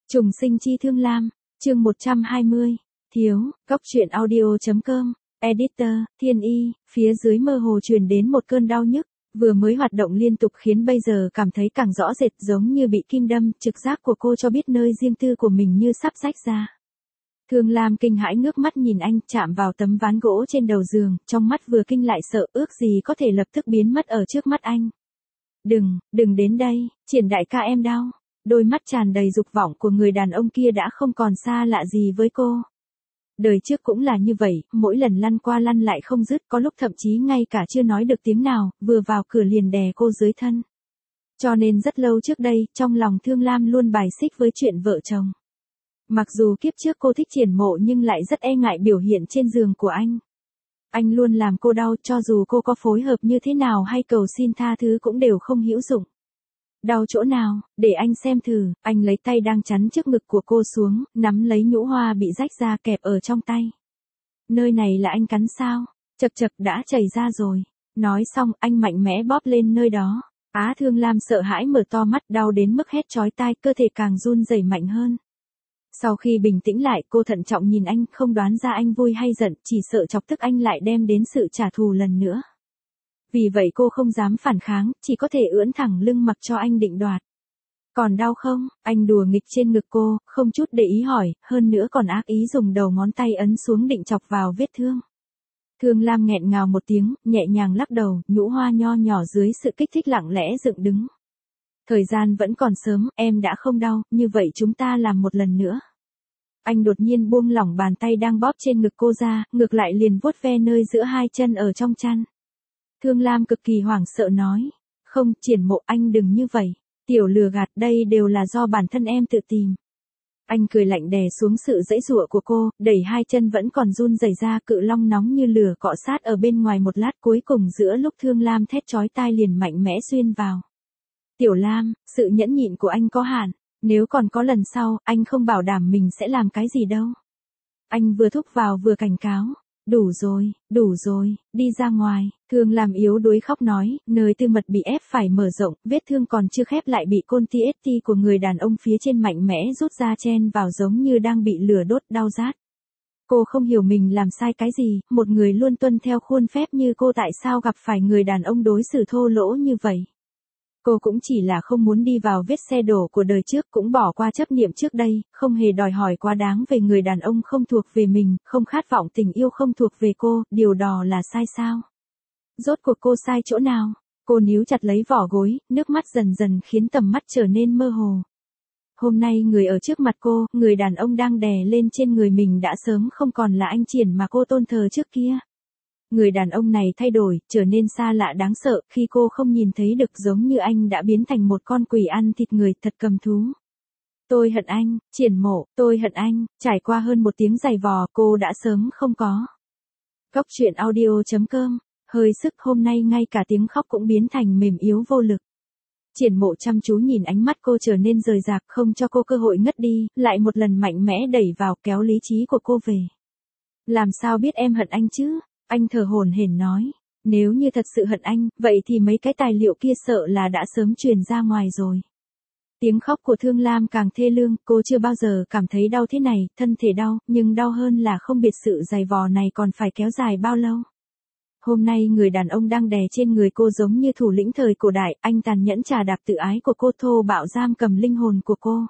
Trùng sinh chi Thương Lam, chương 120, thiếu, góc truyện audio.com, editor, Thiên Y, phía dưới mơ hồ truyền đến một cơn đau nhức, vừa mới hoạt động liên tục khiến bây giờ cảm thấy càng rõ rệt giống như bị kim đâm, trực giác của cô cho biết nơi riêng tư của mình như sắp rách ra. Thương Lam kinh hãi ngước mắt nhìn anh chạm vào tấm ván gỗ trên đầu giường, trong mắt vừa kinh lại sợ ước gì có thể lập tức biến mất ở trước mắt anh. Đừng đến đây, Triển đại ca em đau. Đôi mắt tràn đầy dục vọng của người đàn ông kia đã không còn xa lạ gì với cô. Đời trước cũng là như vậy, mỗi lần lăn qua lăn lại không dứt, có lúc thậm chí ngay cả chưa nói được tiếng nào, vừa vào cửa liền đè cô dưới thân. Cho nên rất lâu trước đây, trong lòng Thương Lam luôn bài xích với chuyện vợ chồng. Mặc dù kiếp trước cô thích Triển Mộ nhưng lại rất e ngại biểu hiện trên giường của anh. Anh luôn làm cô đau, cho dù cô có phối hợp như thế nào hay cầu xin tha thứ cũng đều không hữu dụng. Đau chỗ nào, để anh xem thử, anh lấy tay đang chắn trước ngực của cô xuống, nắm lấy nhũ hoa bị rách ra kẹp ở trong tay. Nơi này là anh cắn sao? Chật chật đã chảy ra rồi. Nói xong anh mạnh mẽ bóp lên nơi đó. Thương Lam sợ hãi mở to mắt đau đến mức hét chói tai, cơ thể càng run rẩy mạnh hơn. Sau khi bình tĩnh lại cô thận trọng nhìn anh, không đoán ra anh vui hay giận, chỉ sợ chọc tức anh lại đem đến sự trả thù lần nữa. Vì vậy cô không dám phản kháng, chỉ có thể ưỡn thẳng lưng mặc cho anh định đoạt. Còn đau không? Anh đùa nghịch trên ngực cô, không chút để ý hỏi, hơn nữa còn ác ý dùng đầu ngón tay ấn xuống định chọc vào vết thương. Thương Lam nghẹn ngào một tiếng, nhẹ nhàng lắc đầu, nhũ hoa nho nhỏ dưới sự kích thích lặng lẽ dựng đứng. Thời gian vẫn còn sớm, em đã không đau, như vậy chúng ta làm một lần nữa. Anh đột nhiên buông lỏng bàn tay đang bóp trên ngực cô ra, ngược lại liền vuốt ve nơi giữa hai chân ở trong chăn. Thương Lam cực kỳ hoảng sợ nói, không, Triển Mộ anh đừng như vậy, tiểu lừa gạt, đây đều là do bản thân em tự tìm. Anh cười lạnh đè xuống sự giãy giụa của cô, đẩy hai chân vẫn còn run rẩy ra, cự long nóng như lửa cọ sát ở bên ngoài một lát, cuối cùng giữa lúc Thương Lam thét chói tai liền mạnh mẽ xuyên vào. Tiểu Lam, sự nhẫn nhịn của anh có hạn, nếu còn có lần sau, anh không bảo đảm mình sẽ làm cái gì đâu. Anh vừa thúc vào vừa cảnh cáo. Đủ rồi, đi ra ngoài. Thương Lam yếu đuối khóc nói, nơi tư mật bị ép phải mở rộng, vết thương còn chưa khép lại bị côn TST của người đàn ông phía trên mạnh mẽ rút ra chen vào giống như đang bị lửa đốt đau rát. Cô không hiểu mình làm sai cái gì, một người luôn tuân theo khuôn phép như cô tại sao gặp phải người đàn ông đối xử thô lỗ như vậy. Cô cũng chỉ là không muốn đi vào vết xe đổ của đời trước, cũng bỏ qua chấp niệm trước đây, không hề đòi hỏi quá đáng về người đàn ông không thuộc về mình, không khát vọng tình yêu không thuộc về cô, điều đó là sai sao? Rốt cuộc cô sai chỗ nào? Cô níu chặt lấy vỏ gối, nước mắt dần dần khiến tầm mắt trở nên mơ hồ. Hôm nay người ở trước mặt cô, người đàn ông đang đè lên trên người mình đã sớm không còn là anh Triển mà cô tôn thờ trước kia. Người đàn ông này thay đổi, trở nên xa lạ đáng sợ, khi cô không nhìn thấy được giống như anh đã biến thành một con quỷ ăn thịt người, thật cầm thú. Tôi hận anh, Triển Mộ, tôi hận anh, trải qua hơn một tiếng giày vò, cô đã sớm không có. Góc truyện audio.com, hơi sức hôm nay ngay cả tiếng khóc cũng biến thành mềm yếu vô lực. Triển Mộ chăm chú nhìn ánh mắt cô trở nên rời rạc, không cho cô cơ hội ngất đi, lại một lần mạnh mẽ đẩy vào kéo lý trí của cô về. Làm sao biết em hận anh chứ? Anh thở hổn hển nói, nếu như thật sự hận anh, vậy thì mấy cái tài liệu kia sợ là đã sớm truyền ra ngoài rồi. Tiếng khóc của Thương Lam càng thê lương, cô chưa bao giờ cảm thấy đau thế này, thân thể đau, nhưng đau hơn là không biết sự dày vò này còn phải kéo dài bao lâu. Hôm nay người đàn ông đang đè trên người cô giống như thủ lĩnh thời cổ đại, anh tàn nhẫn trà đạp tự ái của cô, thô bạo giam cầm linh hồn của cô.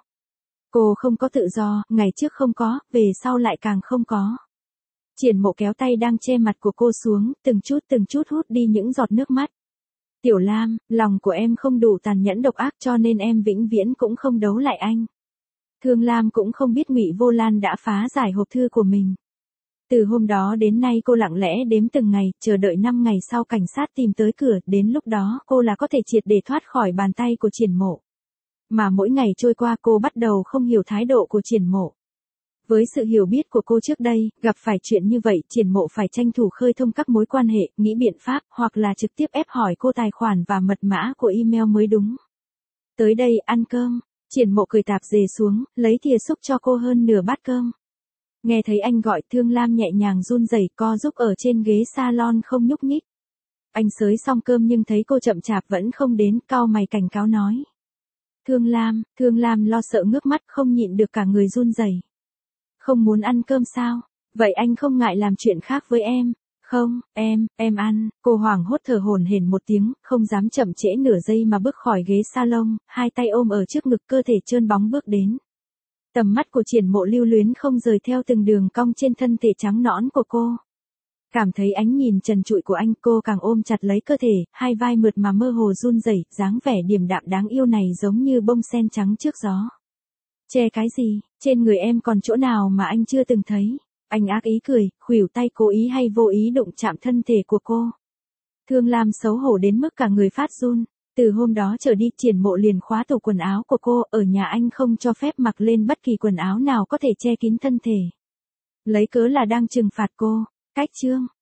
Cô không có tự do, ngày trước không có, về sau lại càng không có. Triển Mộ kéo tay đang che mặt của cô xuống, từng chút hút đi những giọt nước mắt. Tiểu Lam, lòng của em không đủ tàn nhẫn độc ác cho nên em vĩnh viễn cũng không đấu lại anh. Thương Lam cũng không biết Ngụy Vô Lan đã phá giải hộp thư của mình. Từ hôm đó đến nay cô lặng lẽ đếm từng ngày, chờ đợi 5 ngày sau cảnh sát tìm tới cửa, đến lúc đó cô là có thể triệt để thoát khỏi bàn tay của Triển Mộ. Mà mỗi ngày trôi qua cô bắt đầu không hiểu thái độ của Triển Mộ. Với sự hiểu biết của cô trước đây, gặp phải chuyện như vậy, Triển Mộ phải tranh thủ khơi thông các mối quan hệ, nghĩ biện pháp, hoặc là trực tiếp ép hỏi cô tài khoản và mật mã của email mới đúng. Tới đây, ăn cơm. Triển Mộ cười tạp dề xuống, lấy thìa xúc cho cô hơn nửa bát cơm. Nghe thấy anh gọi, Thương Lam nhẹ nhàng run rẩy, co giúp ở trên ghế salon không nhúc nhích. Anh xới xong cơm nhưng thấy cô chậm chạp vẫn không đến, cau mày cảnh cáo nói. Thương Lam lo sợ ngước mắt không nhịn được cả người run rẩy. Không muốn ăn cơm sao? Vậy anh không ngại làm chuyện khác với em? Không, em ăn. Cô hoảng hốt thở hổn hển một tiếng, không dám chậm trễ nửa giây mà bước khỏi ghế salon, hai tay ôm ở trước ngực, cơ thể trơn bóng bước đến. Tầm mắt của Triển Mộ lưu luyến không rời theo từng đường cong trên thân thể trắng nõn của cô. Cảm thấy ánh nhìn trần trụi của anh, cô càng ôm chặt lấy cơ thể, hai vai mượt mà mơ hồ run rẩy, dáng vẻ điềm đạm đáng yêu này giống như bông sen trắng trước gió. Che cái gì, trên người em còn chỗ nào mà anh chưa từng thấy? Anh ác ý cười, khuỷu tay cố ý hay vô ý đụng chạm thân thể của cô. Thương Lam xấu hổ đến mức cả người phát run. Từ hôm đó trở đi, Triển Mộ liền khóa tủ quần áo của cô, ở nhà anh không cho phép mặc lên bất kỳ quần áo nào có thể che kín thân thể. Lấy cớ là đang trừng phạt cô. Cách chương